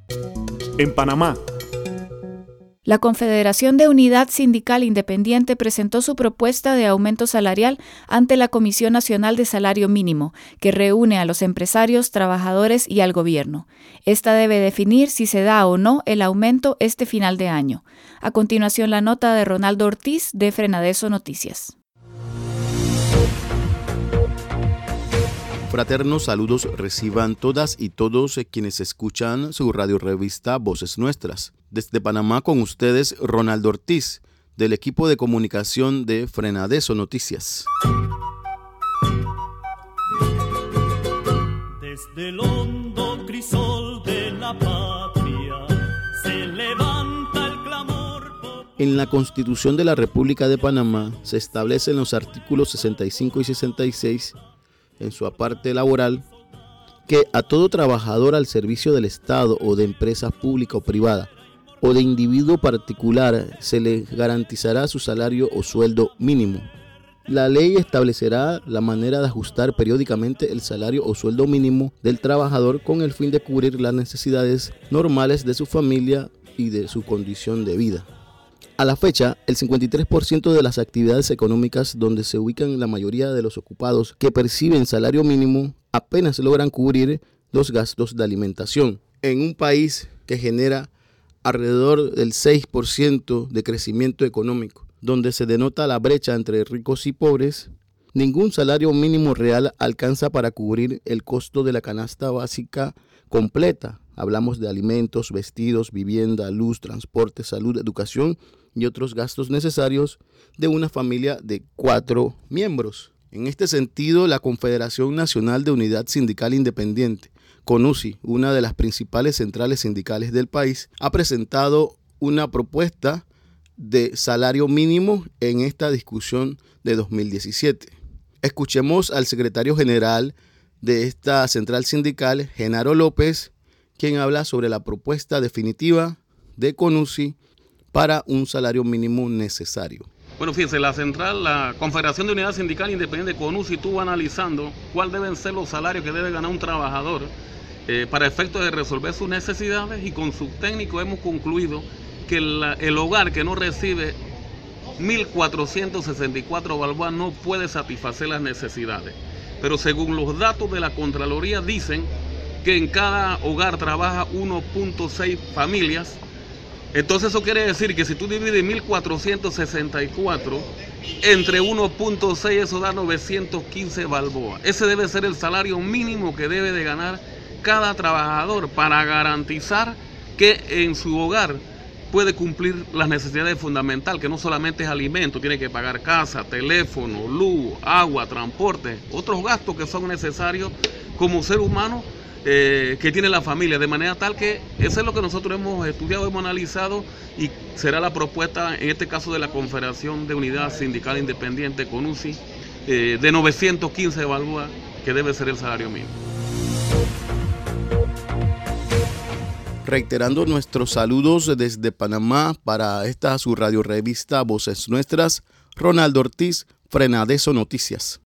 En Panamá, la Confederación de Unidad Sindical Independiente presentó su propuesta de aumento salarial ante la Comisión Nacional de Salario Mínimo, que reúne a los empresarios, trabajadores y al gobierno. Esta debe definir si se da o no el aumento este final de año. A continuación, la nota de Ronaldo Ortiz de Frenadeso Noticias. Fraternos saludos reciban todas y todos quienes escuchan su radio revista Voces Nuestras. Desde Panamá con ustedes, Ronaldo Ortiz, del equipo de comunicación de Frenadeso Noticias. Desde el hondo crisol de la patria se levanta el clamor popular. En la Constitución de la República de Panamá se establecen los artículos 65 y 66 en su parte laboral, que a todo trabajador al servicio del Estado o de empresa pública o privada o de individuo particular se le garantizará su salario o sueldo mínimo. La ley establecerá la manera de ajustar periódicamente el salario o sueldo mínimo del trabajador con el fin de cubrir las necesidades normales de su familia y de su condición de vida. A la fecha, el 53% de las actividades económicas donde se ubican la mayoría de los ocupados que perciben salario mínimo apenas logran cubrir los gastos de alimentación. En un país que genera alrededor del 6% de crecimiento económico, donde se denota la brecha entre ricos y pobres, ningún salario mínimo real alcanza para cubrir el costo de la canasta básica completa. Hablamos de alimentos, vestidos, vivienda, luz, transporte, salud, educación y otros gastos necesarios de una familia de 4 miembros. En este sentido, la Confederación Nacional de Unidad Sindical Independiente, CONUSI, una de las principales centrales sindicales del país, ha presentado una propuesta de salario mínimo en esta discusión de 2017. Escuchemos al secretario general de esta central sindical, Genaro López, quien habla sobre la propuesta definitiva de CONUSI para un salario mínimo necesario. Bueno, fíjense, la Confederación de Unidad Sindical Independiente CONUSI estuvo analizando cuáles deben ser los salarios que debe ganar un trabajador para efectos de resolver sus necesidades, y con sus técnicos hemos concluido que el hogar que no recibe 1.464 balboas no puede satisfacer las necesidades. Pero según los datos de la Contraloría dicen que en cada hogar trabaja 1.6 familias. Entonces eso quiere decir que si tú divides 1.464 entre 1.6, eso da 915 balboas. Ese debe ser el salario mínimo que debe de ganar cada trabajador para garantizar que en su hogar puede cumplir las necesidades fundamentales, que no solamente es alimento, tiene que pagar casa, teléfono, luz, agua, transporte, otros gastos que son necesarios como ser humano que tiene la familia, de manera tal que eso es lo que nosotros hemos estudiado, hemos analizado, y será la propuesta, en este caso de la Confederación de Unidad Sindical Independiente, CONUSI, de 915 balboas, que debe ser el salario mínimo. Reiterando nuestros saludos desde Panamá para esta su radio revista Voces Nuestras, Ronaldo Ortiz, Frenadeso Noticias.